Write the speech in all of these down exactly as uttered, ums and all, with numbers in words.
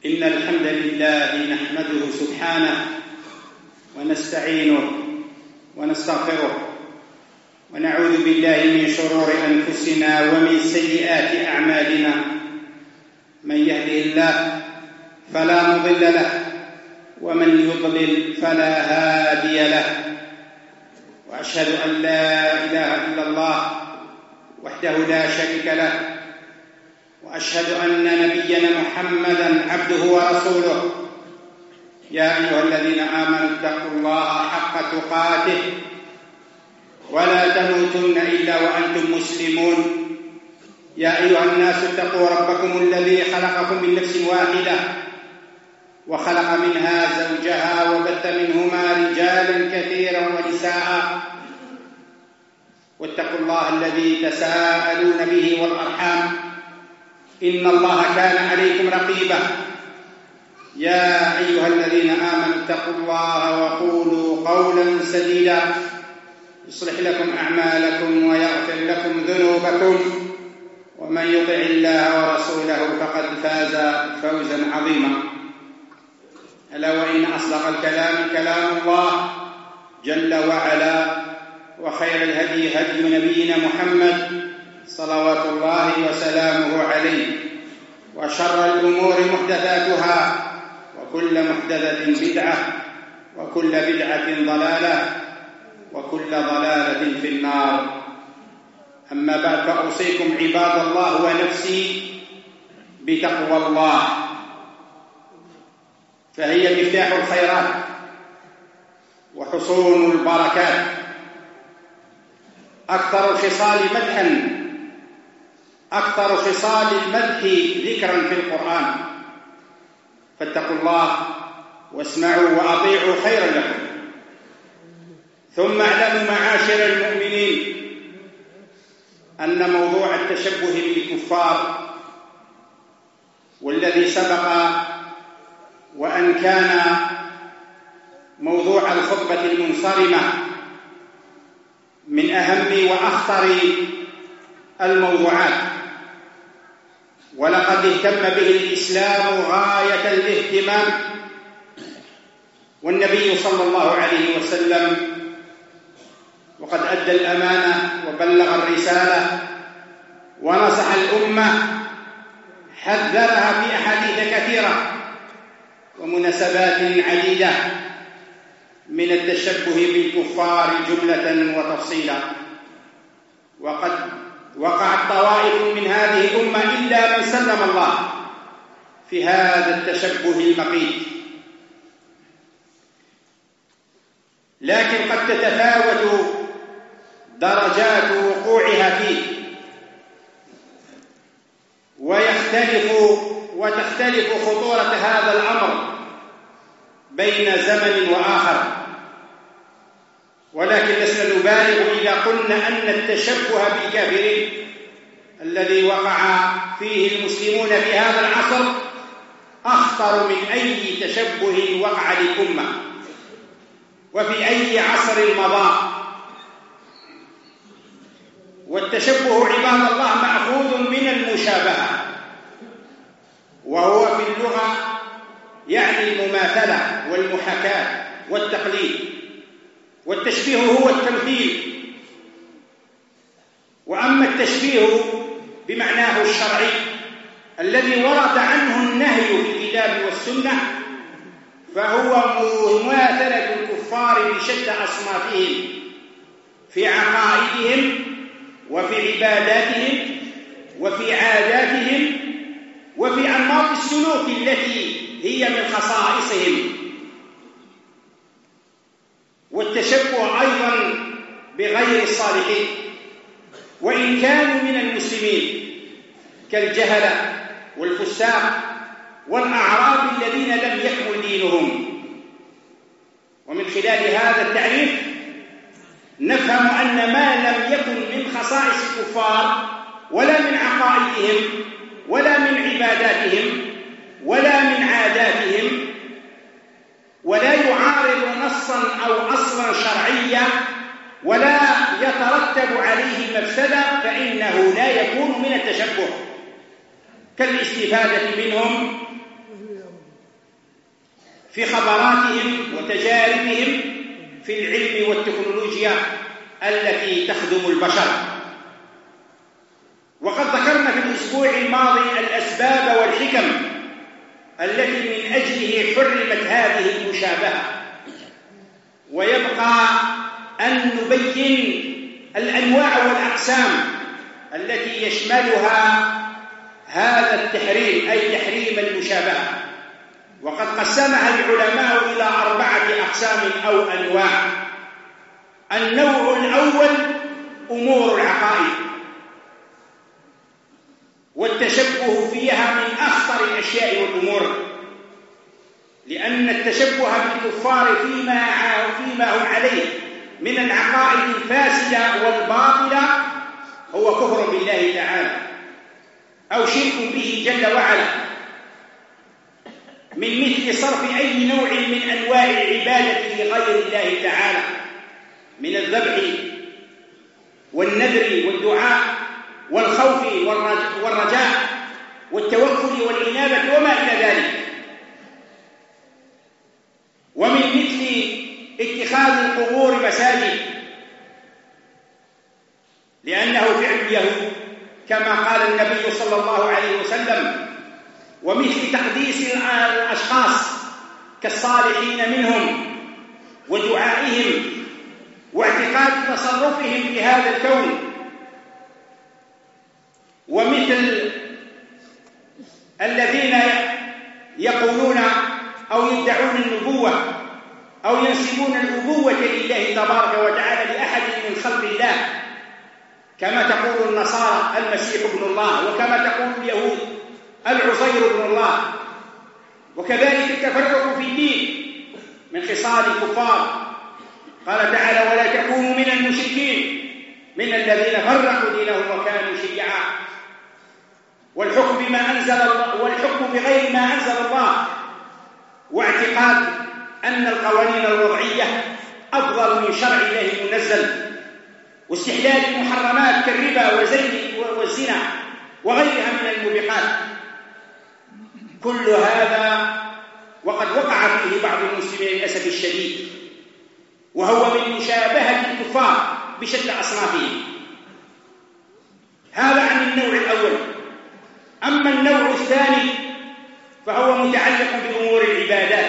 إن الحمد لله نحمده سبحانه ونستعينه ونستغفره ونعوذ بالله من شرور أنفسنا ومن سيئات أعمالنا. من يهده الله فلا مضل له ومن يضلل فلا هادي له، وأشهد أن لا إله إلا الله وحده لا شريك له، وأشهد أن نبينا محمدًا عبده ورسوله. يا أيها الذين آمنوا اتقوا الله حق تقاته ولا تموتن إلا وأنتم مسلمون. يا أيها الناس اتقوا ربكم الذي خلقكم من نفس واحدة وخلق منها زوجها وبث منهما رجالا كثيرا ونساء، واتقوا الله الذي تساءلون به والأرحام إن الله كان عليكم رقيبا. يا أيها الذين آمنوا اتقوا الله وقولوا قولا سديدا يصلح لكم أعمالكم ويغفر لكم ذنوبكم، ومن يطع الله ورسوله فقد فاز فوزا عظيما. ألا وإن أصدق الكلام كلام الله جل وعلا، وخير الهدي هدي نبينا محمد صلوات الله وسلامه عليه، وشر الأمور محدثاتها، وكل محدثة بدعة، وكل بدعة ضلالة، وكل ضلالة في النار. أما بعد، فأوصيكم عباد الله ونفسي بتقوى الله، فهي مفتاح الخيرات وحصون البركات، أكثر الخصال مدحا أكثر خصال المدح ذكرا في القرآن. فاتقوا الله واسمعوا وأطيعوا خيرا لكم. ثم اعلموا معاشر المؤمنين أن موضوع التشبه بالكفار، والذي سبق وأن كان موضوع الخطبة المنصرمة من أهم وأخطر الموضوعات، ولقد اهتم به الإسلام غاية الاهتمام، والنبي صلى الله عليه وسلم وقد أدى الأمانة وبلغ الرسالة ونصح الأمة، حذرها في أحاديث كثيرة ومناسبات عديدة من التشبه بالكفار جملة وتفصيلا. وقد وقعت طوائف من هذه الأمة إلا من سلم الله في هذا التشبه المقيت، لكن قد تتفاوت درجات وقوعها فيه، ويختلف وتختلف خطورة هذا الأمر بين زمن وآخر، ولكن لسنا نبالغ إذا قلنا أن التشبه بالكافرين الذي وقع فيه المسلمون في هذا العصر أخطر من أي تشبه وقع للأمة وفي أي عصر مضى. والتشبه عباد الله مأخوذ من المشابهة، وهو في اللغة يعني المماثلة والمحاكاة والتقليد، والتشبيه هو التمثيل. وأما التشبيه بمعناه الشرعي الذي ورد عنه النهي في الكتاب والسنة، فهو مماثلة الكفار بشتى أصنافهم في عقائدهم وفي عباداتهم وفي عاداتهم وفي أنماط السلوك التي هي من خصائصهم. والتشبه أيضا بغير الصالحين وإن كانوا من المسلمين كالجهلة والفساق والأعراب الذين لم يكمل دينهم. ومن خلال هذا التعريف نفهم أن ما لم يكن من خصائص الكفار ولا من عقائدهم ولا من عباداتهم ولا من عاداتهم، ولا يعارض نصا أو أصلا شرعيا ولا يترتب عليه مفسدة، فإنه لا يكون من التشبه، كالاستفادة منهم في خبراتهم وتجاربهم في العلم والتكنولوجيا التي تخدم البشر. وقد ذكرنا في الأسبوع الماضي الأسباب والحكم التي من أجله حرمت هذه المشابهة، ويبقى أن نبين الأنواع والأقسام التي يشملها هذا التحريم، أي تحريم المشابهة. وقد قسمها العلماء إلى أربعة أقسام أو أنواع. النوع الأول أمور العقائد، والتشبه فيها من أخطر الأشياء والأمور، لأن التشبه بالكفار فيما فيما هم عليه من العقائد الفاسدة والباطلة هو كفر بالله تعالى أو شرك به جل وعلا، من مثل صرف أي نوع من أنواع العبادة لغير الله تعالى من الذبح والنذر والدعاء والخوف والرجاء والتوكل والإنابة وما إلى ذلك. ومن مثل اتخاذ القبور مساجد، لأنه فعل اليهود كما قال النبي صلى الله عليه وسلم. ومثل تقديس الأشخاص كالصالحين منهم ودعائهم واعتقاد تصرفهم في هذا الكون. ومثل الذين يقولون أو يدعون النبوة أو ينسبون الأبوة لله تبارك وتعالى لأحد من خلق الله، كما تقول النصارى المسيح ابن الله، وكما تقول اليهود العزير ابن الله. وكذلك التفرق في الدين من خصال الكفار. قال تعالى: ولا تكونوا من المشركين من الذين فرقوا دينهم وكانوا شيعا. والحكم بما أنزل الله والحكم بغير ما أنزل الله، واعتقاد أن القوانين الوضعية أفضل من شرع الله المنزل، واستحلال المحرمات كالربا والزنا وغيرها من الموبقات. كل هذا وقد وقع فيه بعض المسلمين للأسف الشديد، وهو من مشابهة الكفار بشتى أصنافهم. هذا عن النوع الأول. أما النوع الثاني فهو متعلق بأمور العبادات،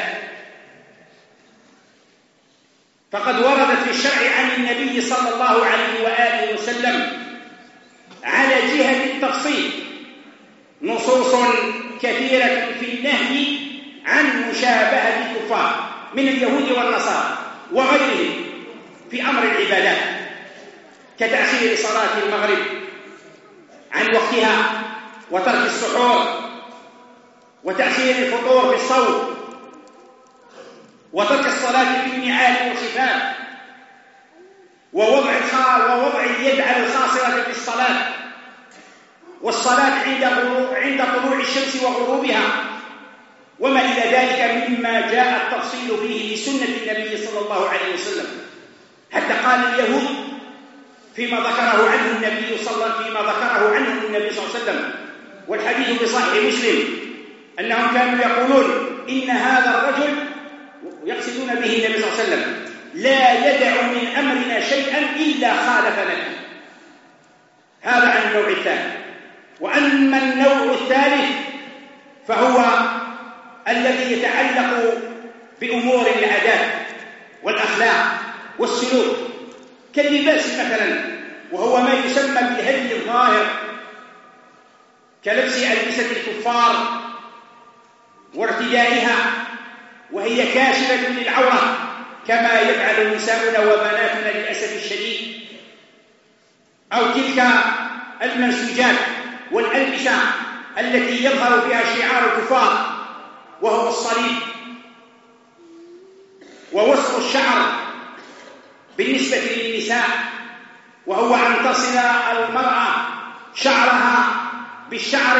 فقد وردت في الشرع عن النبي صلى الله عليه وآله وسلم على جهة التفصيل نصوص كثيرة في النهي عن مشابهة الكفار من اليهود والنصارى وغيرهم في أمر العبادات، كتأخير صلاة المغرب عن وقتها، وترك السحور، وتأخير الفطور في الصوم، وترك الصلاة في النعال والخفاف، ووضع ووضع اليد على الخاصرة في الصلاة، والصلاة عند عند طلوع الشمس وغروبها، وما إلى ذلك مما جاء التفصيل فيه في سنة النبي صلى الله عليه وسلم. حتى قال اليهود فيما ذكره عنه النبي صلى فيما ذكره عنه النبي صلى الله عليه وسلم، والحديث في صحيح مسلم، أنهم كانوا يقولون إن هذا الرجل، يقصدون به النبي صلى الله عليه وسلم، لا يدع من أمرنا شيئا إلا خالف لنا. هذا عن النوع الثاني. وأما النوع الثالث فهو الذي يتعلق بأمور العادات والأخلاق والسلوك، كاللباس مثلا، وهو ما يسمى بالهدي الظاهر، كلبس ألبسة الكفار وارتدائها وهي كاشفة للعورة، كما يفعل نساؤنا وبناتنا للأسف الشديد، أو تلك المنسوجات والألبسة التي يظهر فيها شعار الكفار وهو الصليب، ووصف الشعر بالنسبة للنساء، وهو أن تصل المرأة شعرها بالشعر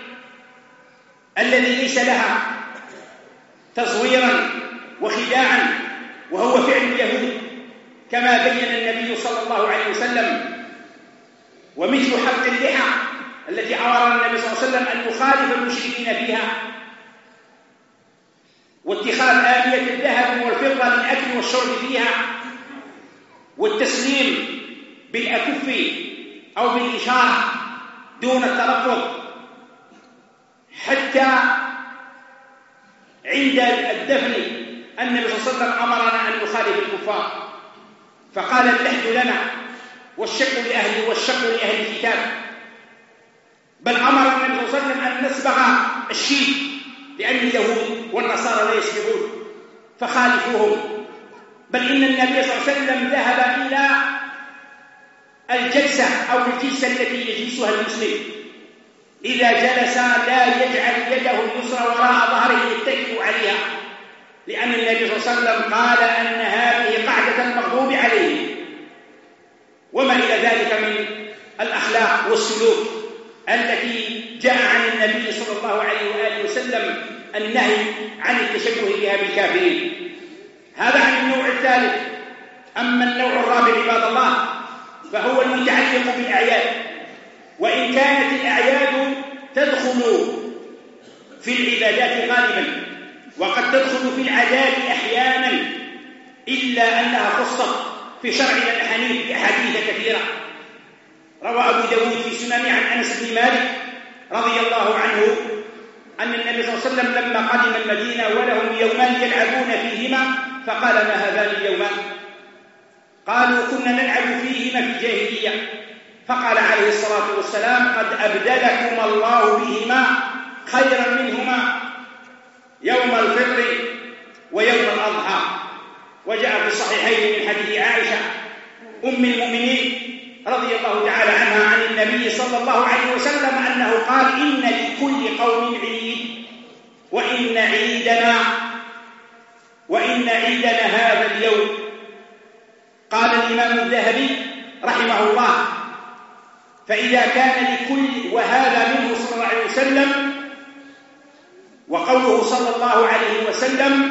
الذي ليس لها، تزويرا وخداعا، وهو فعل اليهود كما بين النبي صلى الله عليه وسلم. ومثل حلق اللحى التي أمر النبي صلى الله عليه وسلم أن يخالف المشركين فيها، واتخاذ آلية الذهب والفضة للأكل والشرب فيها، والتسليم بالأكف أو بالإشارة دون التلفظ، حتى عند الدفن النبي صلى الله عليه وسلم أمرنا أن نخالف الكفار، فقال اللحد لنا والشق لأهل والشق لأهل الكتاب، بل أمر النبي صلى الله عليه وسلم أن نسبغ الشيب لأن اليهود والنصارى لا يسبغون فخالفوهم، بل إن النبي صلى الله عليه وسلم ذهب إلى الجلسة أو الجلسة التي يجلسها المسلم إذا جلس لا يجعل يده اليسرى وراء ظهره يتكئ عليها، لأن النبي صلى الله عليه وسلم قال أن هذه قاعدة المغضوب عليه، وما إلى ذلك من الأخلاق والسلوك التي جاء عن النبي صلى الله عليه وآله وسلم النهي عن التشبه بها بالكافرين. هذا عن النوع الثالث. أما النوع الرابع عباد الله فهو المتعلق بالأعياد، وإن كانت الأعياد تدخل في العبادات غالبا وقد تدخل في العادات أحيانا، إلا أنها خصت في شرعنا الحنيف بأحاديث كثيرة. روى أبو داود في سننه عن أنس بن مالك رضي الله عنه أن النبي صلى الله عليه وسلم لما قدم المدينة ولهم يومان يلعبون فيهما فقال: ما هذان اليومان؟ قالوا: كنا نلعب فيهما في الجاهلية. فقال عليه الصلاة والسلام: قد أبدلكم الله بهما خيرا منهما يوم الفطر ويوم الأضحى. وجاء في الصحيحين من حديث عائشة أم المؤمنين رضي الله تعالى عنها عن النبي صلى الله عليه وسلم أنه قال: إن لكل قوم عيد وإن عيدنا وإن عيدنا هذا اليوم. قال الإمام الذهبي رحمه الله: فإذا كان لكل، وهذا منه صلى الله عليه وسلم، وقوله صلى الله عليه وسلم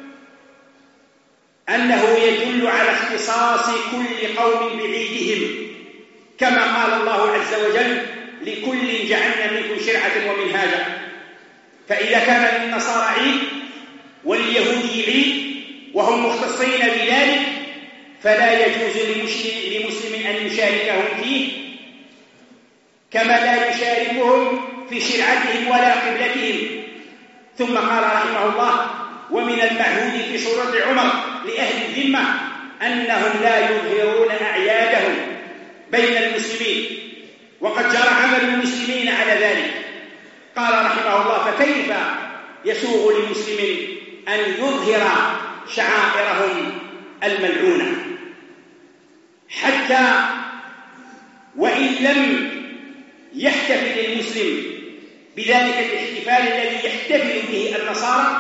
أنه يدل على اختصاص كل قوم بعيدهم، كما قال الله عز وجل: لكل جعلنا منكم شرعة ومنهاجا. فإذا كان للنصارى عيد ولليهود عيد وهم مختصين بذلك فلا يجوز لمسلم أن يشاركهم فيه، كما لا يشاركهم في شرعتهم ولا قبلتهم. ثم قال رحمه الله: ومن المعهود في شروط عمر لأهل الذمة أنهم لا يظهرون أعيادهم بين المسلمين، وقد جرى عمل المسلمين على ذلك. قال رحمه الله: فكيف يسوغ لمسلم أن يظهر شعائرهم الملعونة، حتى وإن لم يحتفل المسلم بذلك الاحتفال الذي يحتفل به النصارى،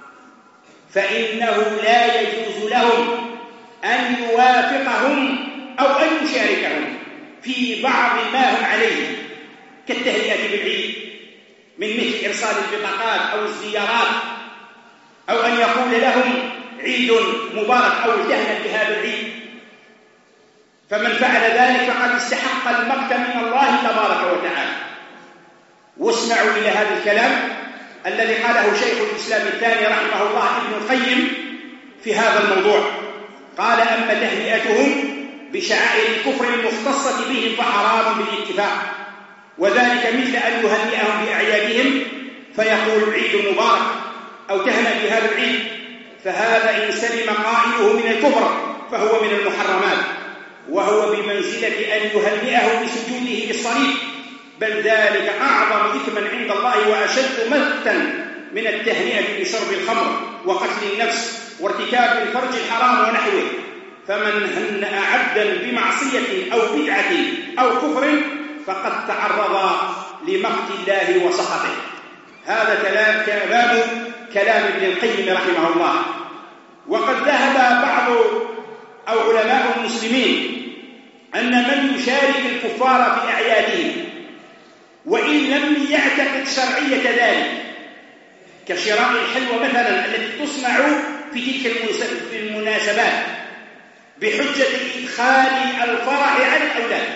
فإنه لا يجوز لهم أن يوافقهم أو أن يشاركهم في بعض ما هم عليه كالتهنئة بالعيد، من مثل إرسال البطاقات أو الزيارات، أو أن يقول لهم عيد مبارك أو التهنئة بهذا العيد. فمن فعل ذلك فقد استحق المقت من الله تبارك وتعالى. واسمعوا إلى هذا الكلام الذي قاله شيخ الإسلام الثاني رحمه الله ابن القيم في هذا الموضوع. قال: أما تهنئتهم بشعائر الكفر المختصة بهم فحرام بالاتفاق، وذلك مثل أن يهنئهم بأعيادهم فيقول عيد مبارك أو تهنأ بهذا العيد، فهذا إن سلم قائله من الكفر فهو من المحرمات، وهو بمنزلة أن يهنئه بسجوده للصليب، بل ذلك أعظم إثما عند الله وأشد مقتا من التهنئة بشرب الخمر وقتل النفس وارتكاب الفرج الحرام ونحوه. فمن هنأ عبدا بمعصية أو بدعة أو كفر فقد تعرض لمقت الله وسخطه. هذا كلام كلام كلام ابن القيم رحمه الله. وقد ذهب بعض أو علماء المسلمين أن من يشارك الكفار في أعيادهم وإن لم يعتقد شرعية ذلك، كشراء الحلوى مثلا التي تصنع في تلك المناسبات بحجة إدخال الفرح على الأولاد،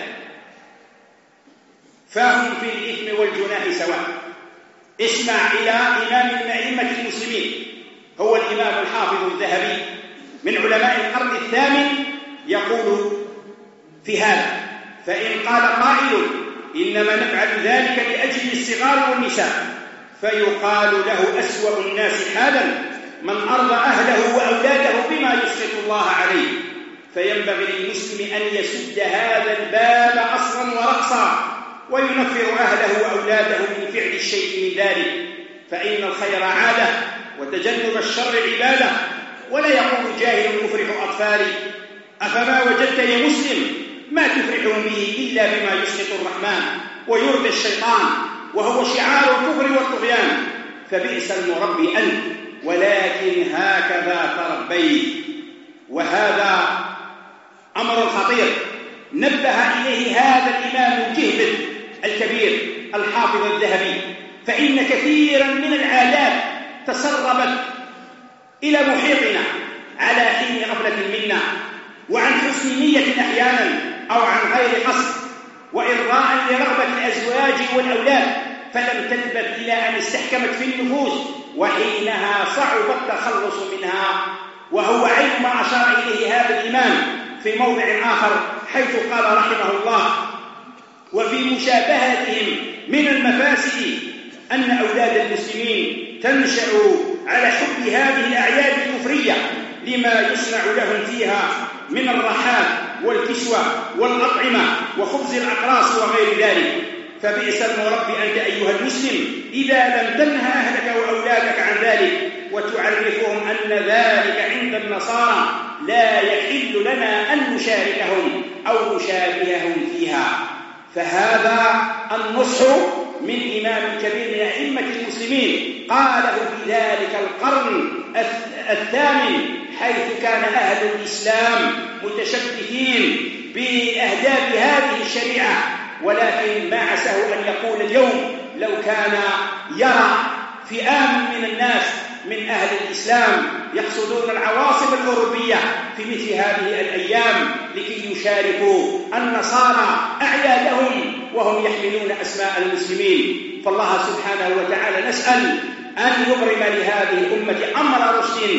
فهم في الإثم والجناح سواء. اسمع إلى إمام من أئمة المسلمين هو الإمام الحافظ الذهبي من علماء القرن الثامن يقول في هذا: فإن قال قائل إنما نفعل ذلك لأجل الصغار والنساء فيقال له أسوأ الناس حالا من أرضى أهله وأولاده بما يسخط الله عليه، فينبغي للمسلم أن يسد هذا الباب أصلا ورأسا وينفر أهله وأولاده من فعل الشيء من ذلك، فإن الخير عادة وتجنب الشر عبادة. ولا يقول جاهل يفرح أطفالي: أفما وجدت يا مسلم ما تفرحهم به إلا بما يسخط الرحمن ويرضي الشيطان وهو شعار الكفر والطغيان، فبئس المربي أنت ولكن هكذا تربيت. وهذا أمر خطير نبه إليه هذا الإمام الجهبذ الكبير الحافظ الذهبي، فإن كثيرا من العادات تسربت إلى محيطنا على حين غفلة منا وعن حسن نية أحيانا أو عن غير قصد وإرضاء لرغبة الأزواج والأولاد، فلم تلبث إلى أن استحكمت في النفوس، وحينها صعب التخلص منها. وهو عين ما أشار إليه هذا الإمام في موضع آخر حيث قال رحمه الله: وفي مشابهتهم من المفاسد أن أولاد المسلمين تنشأ على حب هذه الأعياد الكفرية لما يصنع لهم فيها من الرحال والكسوة والأطعمة وخبز الأقراص وغير ذلك. فبئس المربي أنت أيها المسلم إذا لم تنهى أهلك وأولادك عن ذلك وتعرفهم أن ذلك عند النصارى لا يحل لنا أن نشاركهم أو نشابههم فيها. فهذا النصح من إمام كبير من أئمة المسلمين قاله في ذلك القرن الثامن، حيث كان أهل الإسلام متشبثين بأهداف هذه الشريعة، ولكن ما عساه أن يقول اليوم لو كان يرى فئام من الناس من أهل الإسلام يقصدون العواصم الأوروبية في مثل هذه الأيام لكي يشاركوا النصارى أعيادهم وهم يحملون أسماء المسلمين. فالله سبحانه وتعالى نسأل أن يبرم لهذه الأمة أمر رشد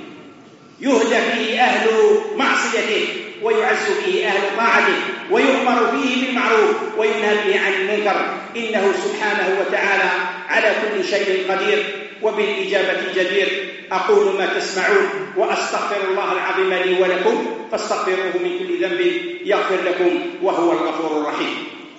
يهدى فيه أهل معصيته ويعز فيه أهل طاعته ويؤمر فيه بالمعروف وينهى به عن المنكر، إنه سبحانه وتعالى على كل شيء قدير وبالإجابة جدير. أقول ما تسمعون وأستغفر الله العظيم لي ولكم فاستغفروه من كل ذنب يغفر لكم وهو الغفور الرحيم.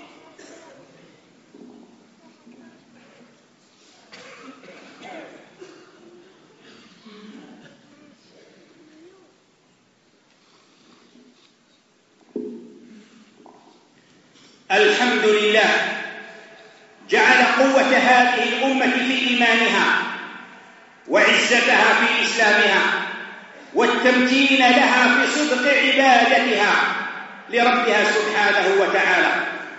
الحمد لله جعل قوة هذه الأمة في إيمانها وعزتها في إسلامها والتمكين لها في صدق عبادتها لربها سبحانه وتعالى.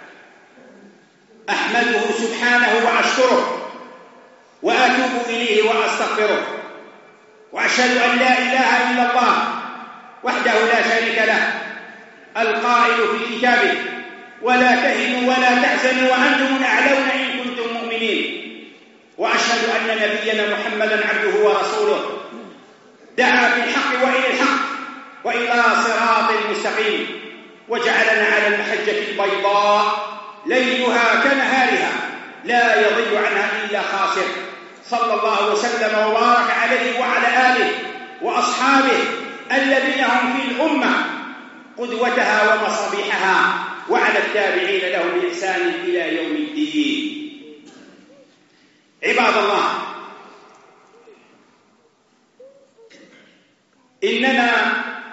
أحمده سبحانه وأشكره وأتوب إليه وأستغفره، وأشهد أن لا إله إلا الله وحده لا شريك له القائل في كتابه: ولا تهنوا ولا تحزنوا وأنتم الأعلون إن كنتم مؤمنين. وأشهد أن نبينا محمدا عبده ورسوله دعا بالحق وإلى الحق وإلى صراط مستقيم وجعلنا على المحجة البيضاء ليلها كنهارها لا يضل عنها إلا خاسر، صلى الله وسلم وبارك عليه وعلى آله وأصحابه الذين هم في الأمة قدوتها ومصابيحها، وعلى التابعين لهم بإحسان إلى يوم الدين. عباد الله، إننا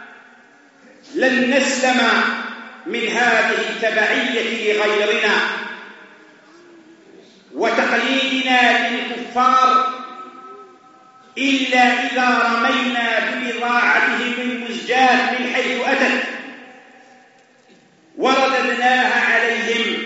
لن نسلم من هذه التبعية لغيرنا وتقليدنا للكفار إلا إذا رمينا ببضاعتهم المزجاة من حيث أتت ورددناها عليهم،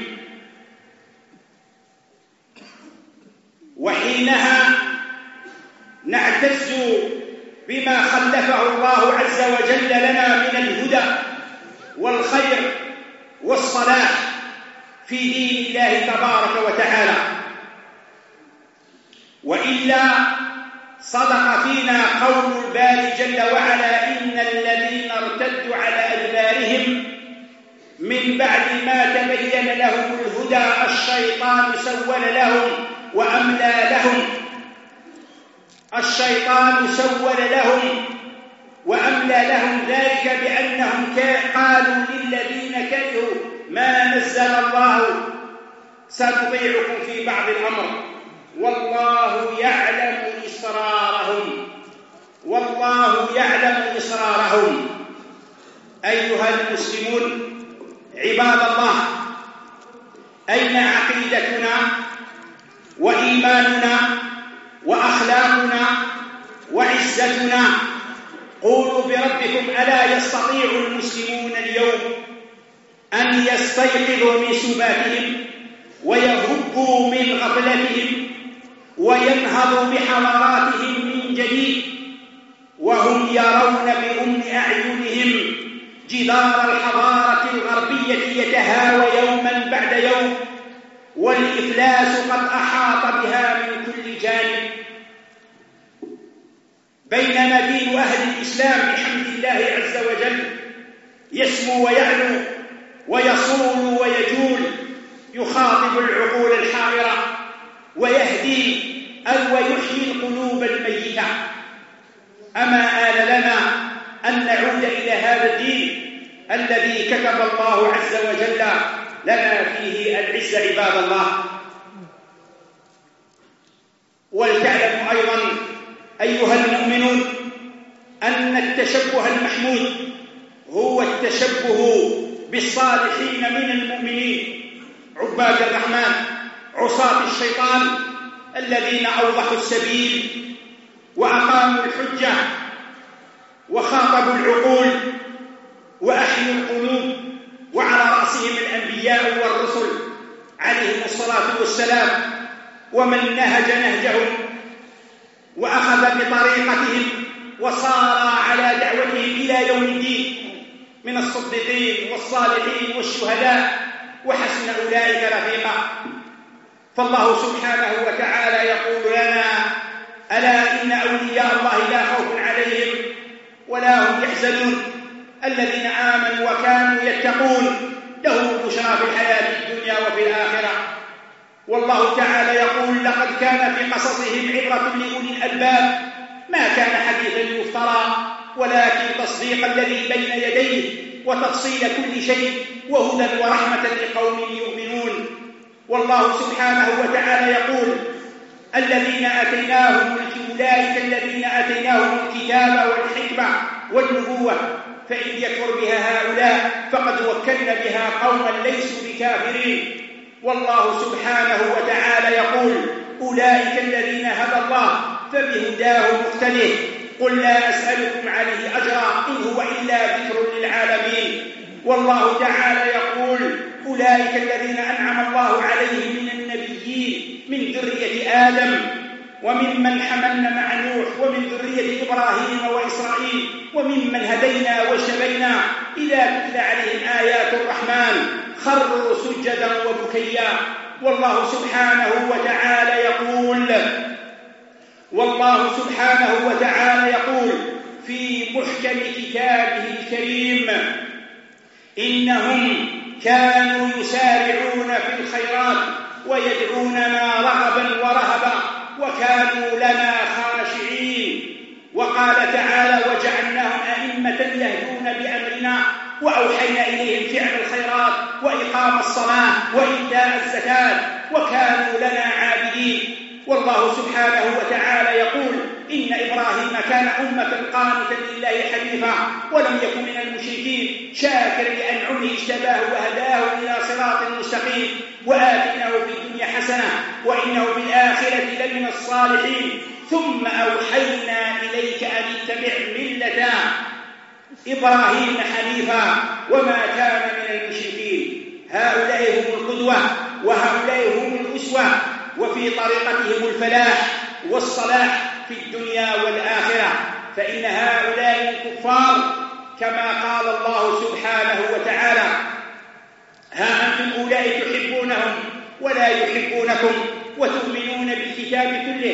وحينها نعتز بما خلفه الله عز وجل لنا من الهدى والخير والصلاح في دين الله تبارك وتعالى. وإلا صدق فينا قول الباري جل وعلا: إن الذين ارتدوا على أدبارهم من بعد ما تبين لهم الهدى الشيطان سول لهم وأملى لهم الشيطان سول لهم وأملى لهم ذلك بأنهم قالوا للذين كرهوا ما نزل الله: سنطيعكم في بعض الأمر والله يعلم إسرارهم والله يعلم إسرارهم. أيها المسلمون عباد الله، أين عقيدتنا وإيماننا وأخلاقنا وعزتنا؟ قولوا بربكم: ألا يستطيع المسلمون اليوم أن يستيقظوا من سباتهم ويهبوا من غفلتهم وينهضوا بحضاراتهم من جديد وهم يرون بأم أعينهم جدار الحضارة الغربية يتهاوى يوما بعد يوم والإفلاس قد أحاط بها من كل جانب، بينما دين أهل الإسلام بحمد الله عز وجل يسمو ويعلو ويصول ويجول، يخاطب العقول الحائرة ويهدي أو ويحيي القلوب الميتة. أما آن لنا أن نعود إلى هذا الدين الذي كتب الله عز وجل لنا فيه العز عباد الله. ولتعلموا أيضا أيها المؤمنون أن التشبه المحمود هو التشبه بالصالحين من المؤمنين، عباد الرحمن عصاة الشيطان الذين أوضحوا السبيل وأقاموا الحجة وخاطبوا العقول وأحيوا القلوب، وعلى رأسهم الأنبياء والرسل عليهم الصلاة والسلام، ومن نهج نهجهم وأخذ بطريقتهم وصار على دعوتهم إلى يوم الدين من الصديقين والصالحين والشهداء، وحسن أولئك رفيقا. فالله سبحانه وتعالى يقول لنا: ألا إن أولياء الله لا خوف عليهم ولا هم يحزنون الذين آمنوا وكانوا يتقون لهم البشرى في الحياة الدنيا وفي الآخرة. والله تعالى يقول: لقد كان في قصصهم عبرة لأولي الألباب ما كان حديثا يفترى ولكن تصديق الذي بين يديه وتفصيل كل شيء وهدى ورحمة لقوم يؤمنون. والله سبحانه وتعالى يقول: الذين آتيناهم أولئك الذين آتيناهم الكتاب والحكمة والنبوة فإن يكفر بها هؤلاء فقد وكلنا بها قوما ليسوا بكافرين. والله سبحانه وتعالى يقول: أولئك الذين هدى الله فبهداه مقتده قل لا أسألكم عليه أجرا إن هو إلا ذكر للعالمين. والله تعالى يقول: أولئك الذين أنعم الله عليهم من النبيين من ذرية آدم وممن حملنا مع نوح ومن ذرية إبراهيم وإسرائيل وممن هدينا واجتبينا إذا تتلى عليهم آيات الرحمن خروا سجدا وبكيا. والله سبحانه وتعالى يقول والله سبحانه وتعالى يقول في محكم كتابه الكريم: إنهم كانوا يسارعون في الخيرات ويدعوننا رغبا ورهبا وكانوا لنا خاشعين. وقال تعالى: وجعلناهم أئمة يهدون بأمرنا وأوحينا إليهم فعل الخيرات وإقام الصلاة وإيتاء الزكاة وكانوا لنا عابدين. والله سبحانه وتعالى يقول: إن إبراهيم كان أمة قانتا لله حنيفا ولم يكن من المشركين شاكرا لأنعمه اجتباه وهداه إلى صراط مستقيم وآتيناه في الدنيا حسنة وإنه في الآخرة لمن الصالحين ثم أوحينا إليك أن اتبع ملة إبراهيم حنيفا وما كان من المشركين. هؤلاء هم القدوة وهؤلاء هم الأسوة، وفي طريقتهم الفلاح والصلاح في الدنيا والآخرة. فإن هؤلاء الكفار كما قال الله سبحانه وتعالى: ها أنتم أولئك تحبونهم ولا يحبونكم وتؤمنون بالكتاب كله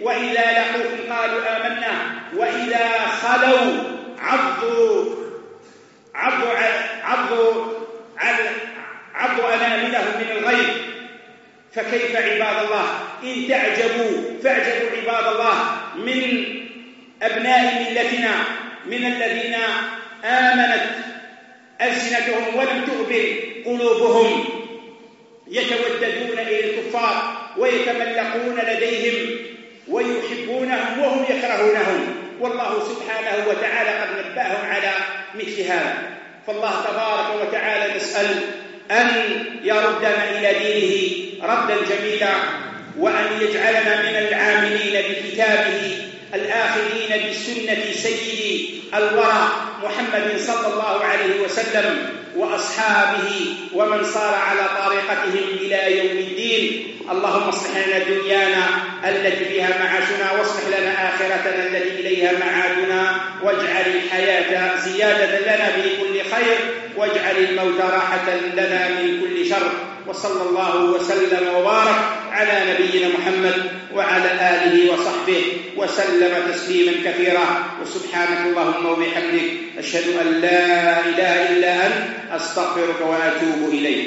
وإذا لقوكم قالوا آمنا وإذا خلوا عضوا عضوا عضوا عضوا أناملهم من الغيظ. فكيف عباد الله إن تعجبوا فاعجبوا عباد الله من أبناء ملتنا، من الذين آمنت ألسنتهم ولم تؤمن قلوبهم، يتوددون إلى الكفار ويتملقون لديهم ويحبونهم وهم يكرهونهم، والله سبحانه وتعالى قد نبأهم على مثل هذا. فالله تبارك وتعالى نسأل أن يردنا إلى دينه ردا جميلا، وأن يجعلنا من العاملين بكتابه الآخذين بسنة سيد الورى محمد صلى الله عليه وسلم وأصحابه ومن صار على طريقتهم إلى يوم الدين. اللهم اصلح لنا دنيانا التي فيها معاشنا، واصلح لنا آخرتنا التي إليها معادنا، واجعل الحياة زيادة لنا في كل خير، واجعل الموت راحة لنا من كل شر. وصلى الله وسلم وبارك على نبينا محمد وعلى آله وصحبه وسلم تسليما كثيرا. وسبحانك اللهم وبحمدك أشهد أن لا إله إلا أنت أستغفرك وأتوب إليك.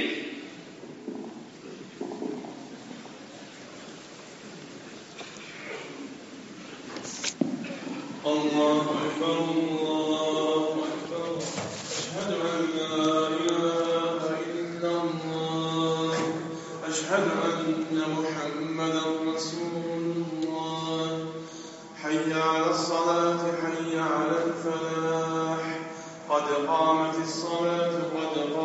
الله أكبر الله أكبر، أشهد أن لا إله إلا الله، أشهد أن محمدا رسول الله. حي على الصلاة، حي على الفلاح، قد قامت الصلاة.